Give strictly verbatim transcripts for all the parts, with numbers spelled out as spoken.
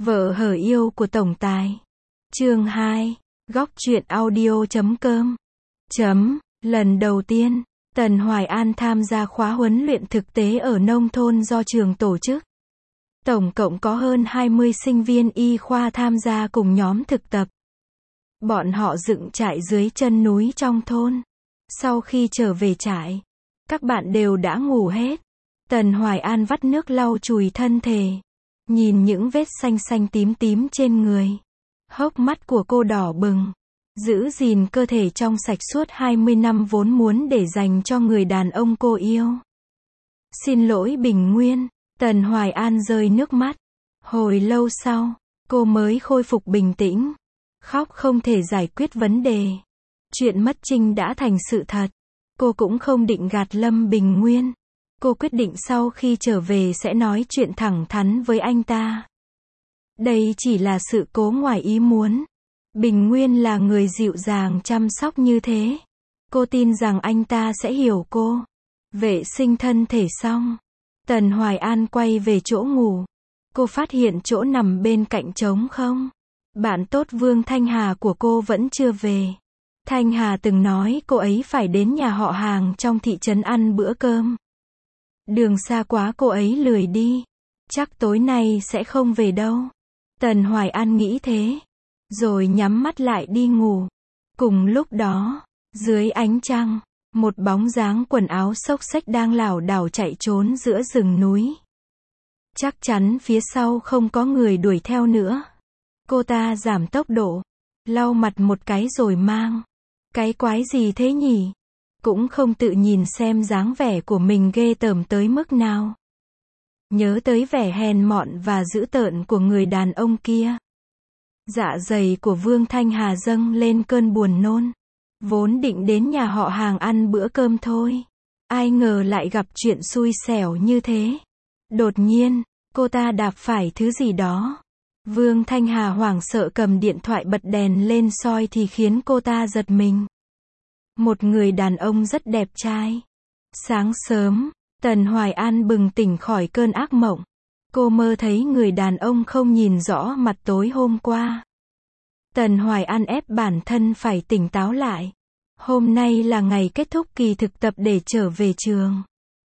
Vợ hở yêu của tổng tài. Chương hai. Góc truyện audio chấm com. Chấm. Lần đầu tiên, Tần Hoài An tham gia khóa huấn luyện thực tế ở nông thôn do trường tổ chức. Tổng cộng có hơn hai mươi sinh viên y khoa tham gia cùng nhóm thực tập. Bọn họ dựng trại dưới chân núi trong thôn. Sau khi trở về trại, các bạn đều đã ngủ hết. Tần Hoài An vắt nước lau chùi thân thể. Nhìn những vết xanh xanh tím tím trên người. Hốc mắt của cô đỏ bừng. Giữ gìn cơ thể trong sạch suốt hai mươi năm vốn muốn để dành cho người đàn ông cô yêu. Xin lỗi Bình Nguyên. Tần Hoài An rơi nước mắt. Hồi lâu sau, cô mới khôi phục bình tĩnh. Khóc không thể giải quyết vấn đề. Chuyện mất Trinh đã thành sự thật. Cô cũng không định gạt Lâm Bình Nguyên. Cô quyết định sau khi trở về sẽ nói chuyện thẳng thắn với anh ta. Đây chỉ là sự cố ngoài ý muốn. Bình Nguyên là người dịu dàng chăm sóc như thế. Cô tin rằng anh ta sẽ hiểu cô. Vệ sinh thân thể xong, Tần Hoài An quay về chỗ ngủ. Cô phát hiện chỗ nằm bên cạnh trống không. Bạn tốt Vương Thanh Hà của cô vẫn chưa về. Thanh Hà từng nói cô ấy phải đến nhà họ hàng trong thị trấn ăn bữa cơm. Đường xa quá cô ấy lười đi. Chắc tối nay sẽ không về đâu. Tần Hoài An nghĩ thế. Rồi nhắm mắt lại đi ngủ. Cùng lúc đó, dưới ánh trăng, một bóng dáng quần áo xốc xếch đang lảo đảo chạy trốn giữa rừng núi. Chắc chắn phía sau không có người đuổi theo nữa. Cô ta giảm tốc độ, lau mặt một cái rồi mang. Cái quái gì thế nhỉ? Cũng không tự nhìn xem dáng vẻ của mình ghê tởm tới mức nào. Nhớ tới vẻ hèn mọn và dữ tợn của người đàn ông kia. Dạ dày của Vương Thanh Hà dâng lên cơn buồn nôn. Vốn định đến nhà họ hàng ăn bữa cơm thôi. Ai ngờ lại gặp chuyện xui xẻo như thế. Đột nhiên, cô ta đạp phải thứ gì đó. Vương Thanh Hà hoảng sợ cầm điện thoại bật đèn lên soi thì khiến cô ta giật mình. Một người đàn ông rất đẹp trai. Sáng sớm, Tần Hoài An bừng tỉnh khỏi cơn ác mộng. Cô mơ thấy người đàn ông không nhìn rõ mặt tối hôm qua. Tần Hoài An ép bản thân phải tỉnh táo lại. Hôm nay là ngày kết thúc kỳ thực tập để trở về trường.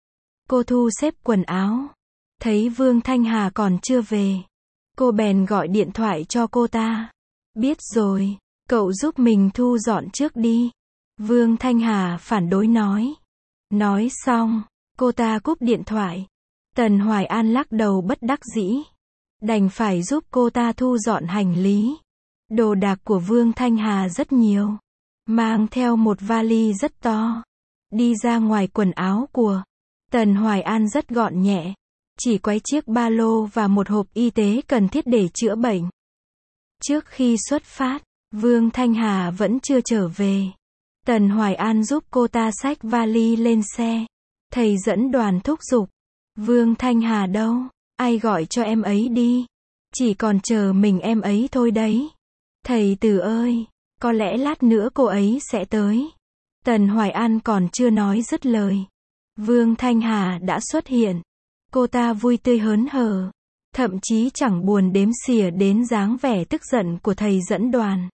Cô thu xếp quần áo. Thấy Vương Thanh Hà còn chưa về. Cô bèn gọi điện thoại cho cô ta. Biết rồi, cậu giúp mình thu dọn trước đi. Vương Thanh Hà phản đối nói. Nói xong, cô ta cúp điện thoại. Tần Hoài An lắc đầu bất đắc dĩ. Đành phải giúp cô ta thu dọn hành lý. Đồ đạc của Vương Thanh Hà rất nhiều. Mang theo một vali rất to. Đi ra ngoài quần áo của Tần Hoài An rất gọn nhẹ. Chỉ quấy chiếc ba lô và một hộp y tế cần thiết để chữa bệnh. Trước khi xuất phát, Vương Thanh Hà vẫn chưa trở về. Tần Hoài An giúp cô ta xách vali lên xe. Thầy dẫn đoàn thúc giục. Vương Thanh Hà đâu? Ai gọi cho em ấy đi? Chỉ còn chờ mình em ấy thôi đấy. Thầy Từ ơi, có lẽ lát nữa cô ấy sẽ tới. Tần Hoài An còn chưa nói dứt lời. Vương Thanh Hà đã xuất hiện. Cô ta vui tươi hớn hở. Thậm chí chẳng buồn đếm xỉa đến dáng vẻ tức giận của thầy dẫn đoàn.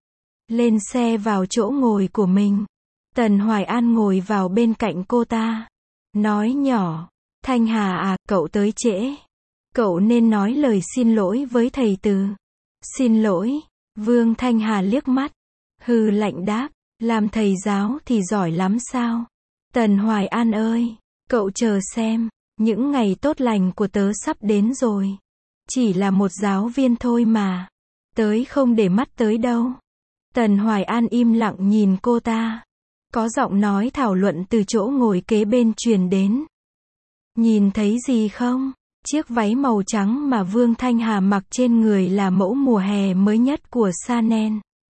Lên xe vào chỗ ngồi của mình. Tần Hoài An ngồi vào bên cạnh cô ta. Nói nhỏ. Thanh Hà à, cậu tới trễ. Cậu nên nói lời xin lỗi với thầy Từ. Xin lỗi. Vương Thanh Hà liếc mắt. Hừ lạnh đáp. Làm thầy giáo thì giỏi lắm sao? Tần Hoài An ơi, cậu chờ xem. Những ngày tốt lành của tớ sắp đến rồi. Chỉ là một giáo viên thôi mà. Tới không để mắt tới đâu. Tần Hoài An im lặng nhìn cô ta. Có giọng nói thảo luận từ chỗ ngồi kế bên truyền đến. Nhìn thấy gì không? Chiếc váy màu trắng mà Vương Thanh Hà mặc trên người là mẫu mùa hè mới nhất của Chanel.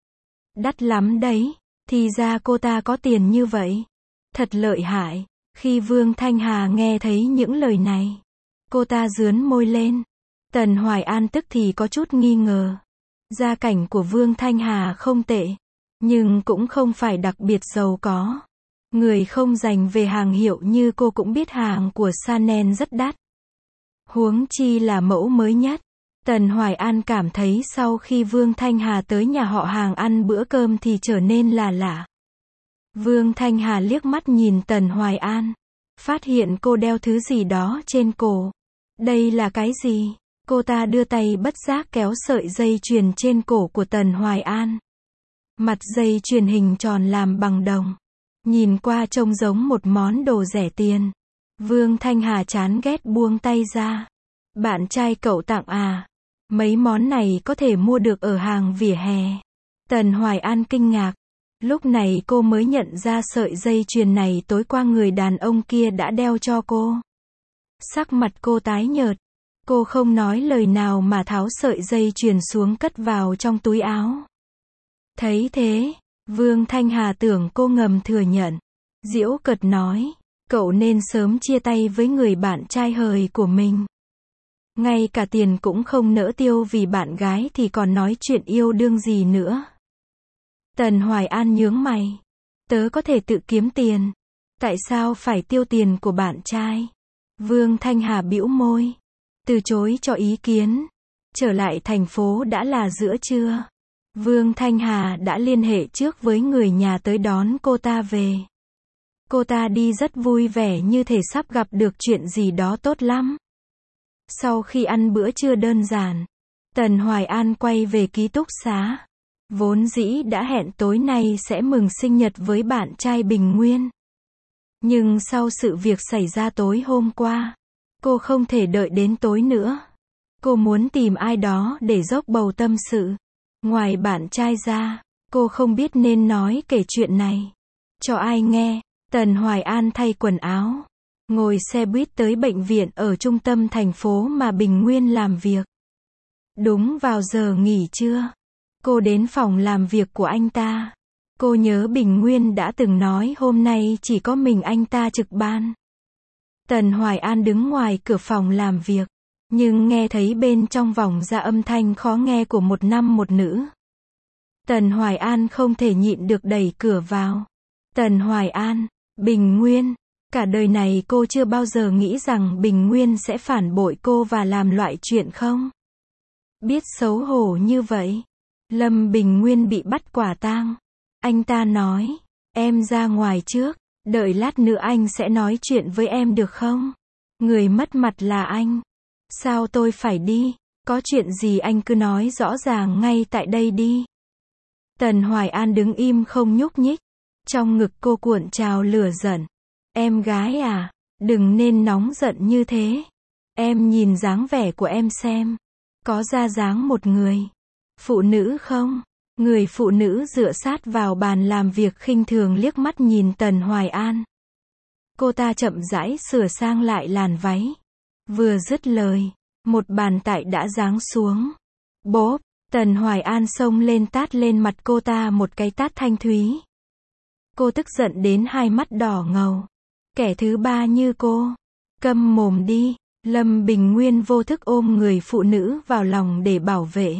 Đắt lắm đấy. Thì ra cô ta có tiền như vậy. Thật lợi hại. Khi Vương Thanh Hà nghe thấy những lời này, cô ta rướn môi lên. Tần Hoài An tức thì có chút nghi ngờ. Gia cảnh của Vương Thanh Hà không tệ, nhưng cũng không phải đặc biệt giàu có. Người không dành về hàng hiệu như cô cũng biết hàng của Chanel rất đắt. Huống chi là mẫu mới nhất. Tần Hoài An cảm thấy sau khi Vương Thanh Hà tới nhà họ Hàng ăn bữa cơm thì trở nên là lạ. Vương Thanh Hà liếc mắt nhìn Tần Hoài An, phát hiện cô đeo thứ gì đó trên cổ. Đây là cái gì? Cô ta đưa tay bất giác kéo sợi dây chuyền trên cổ của Tần Hoài An. Mặt dây chuyền hình tròn làm bằng đồng. Nhìn qua trông giống một món đồ rẻ tiền. Vương Thanh Hà chán ghét buông tay ra. Bạn trai cậu tặng à? Mấy món này có thể mua được ở hàng vỉa hè. Tần Hoài An kinh ngạc. Lúc này cô mới nhận ra sợi dây chuyền này tối qua người đàn ông kia đã đeo cho cô. Sắc mặt cô tái nhợt. Cô không nói lời nào mà tháo sợi dây chuyền xuống cất vào trong túi áo. Thấy thế, Vương Thanh Hà tưởng cô ngầm thừa nhận. Giễu cợt nói, cậu nên sớm chia tay với người bạn trai hời của mình. Ngay cả tiền cũng không nỡ tiêu vì bạn gái thì còn nói chuyện yêu đương gì nữa. Tần Hoài An nhướng mày. Tớ có thể tự kiếm tiền. Tại sao phải tiêu tiền của bạn trai? Vương Thanh Hà bĩu môi. Từ chối cho ý kiến. Trở lại thành phố đã là giữa trưa. Vương Thanh Hà đã liên hệ trước với người nhà tới đón cô ta về. Cô ta đi rất vui vẻ như thể sắp gặp được chuyện gì đó tốt lắm. Sau khi ăn bữa trưa đơn giản, Tần Hoài An quay về ký túc xá. Vốn dĩ đã hẹn tối nay sẽ mừng sinh nhật với bạn trai Bình Nguyên. Nhưng sau sự việc xảy ra tối hôm qua, cô không thể đợi đến tối nữa. Cô muốn tìm ai đó để dốc bầu tâm sự. Ngoài bạn trai ra, cô không biết nên nói kể chuyện này cho ai nghe. Tần Hoài An thay quần áo, ngồi xe buýt tới bệnh viện ở trung tâm thành phố mà Bình Nguyên làm việc. Đúng vào giờ nghỉ trưa, cô đến phòng làm việc của anh ta. Cô nhớ Bình Nguyên đã từng nói hôm nay chỉ có mình anh ta trực ban. Tần Hoài An đứng ngoài cửa phòng làm việc, nhưng nghe thấy bên trong vọng ra âm thanh khó nghe của một nam một nữ. Tần Hoài An không thể nhịn được đẩy cửa vào. Tần Hoài An, Bình Nguyên, cả đời này cô chưa bao giờ nghĩ rằng Bình Nguyên sẽ phản bội cô và làm loại chuyện không biết xấu hổ như vậy. Lâm Bình Nguyên bị bắt quả tang. Anh ta nói, em ra ngoài trước, đợi lát nữa anh sẽ nói chuyện với em được không? Người mất mặt là anh. Sao tôi phải đi? Có chuyện gì anh cứ nói rõ ràng ngay tại đây đi. Tần Hoài An đứng im không nhúc nhích. Trong ngực cô cuộn trào lửa giận. Em gái à, đừng nên nóng giận như thế. Em nhìn dáng vẻ của em xem. Có ra dáng một người phụ nữ không? Người phụ nữ dựa sát vào bàn làm việc khinh thường liếc mắt nhìn Tần Hoài An. Cô ta chậm rãi sửa sang lại làn váy. Vừa dứt lời, một bàn tay đã giáng xuống. Bốp, Tần Hoài An xông lên tát lên mặt cô ta một cái tát thanh thúy. Cô tức giận đến hai mắt đỏ ngầu. Kẻ thứ ba như cô. Câm mồm đi. Lâm Bình Nguyên vô thức ôm người phụ nữ vào lòng để bảo vệ.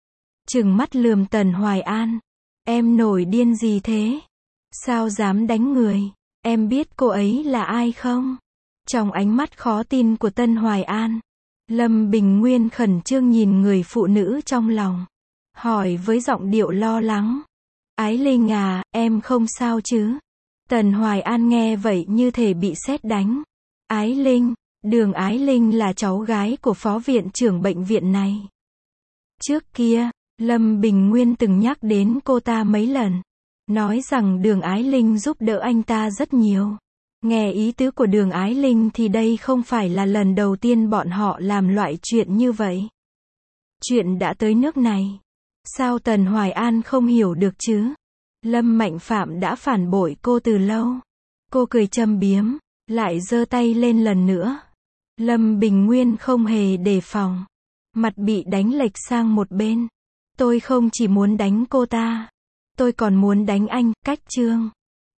Trừng mắt lườm Tần Hoài An. Em nổi điên gì thế? Sao dám đánh người? Em biết cô ấy là ai không? Trong ánh mắt khó tin của Tần Hoài An, Lâm Bình Nguyên khẩn trương nhìn người phụ nữ trong lòng. Hỏi với giọng điệu lo lắng. Ái Linh à, em không sao chứ? Tần Hoài An nghe vậy như thể bị sét đánh. Ái Linh, Đường Ái Linh là cháu gái của phó viện trưởng bệnh viện này. Trước kia, Lâm Bình Nguyên từng nhắc đến cô ta mấy lần. Nói rằng Đường Ái Linh giúp đỡ anh ta rất nhiều. Nghe ý tứ của Đường Ái Linh thì đây không phải là lần đầu tiên bọn họ làm loại chuyện như vậy. Chuyện đã tới nước này. Sao Tần Hoài An không hiểu được chứ? Lâm Mạnh Phạm đã phản bội cô từ lâu. Cô cười châm biếm, lại giơ tay lên lần nữa. Lâm Bình Nguyên không hề đề phòng. Mặt bị đánh lệch sang một bên. Tôi không chỉ muốn đánh cô ta. Tôi còn muốn đánh anh, Cách Trương.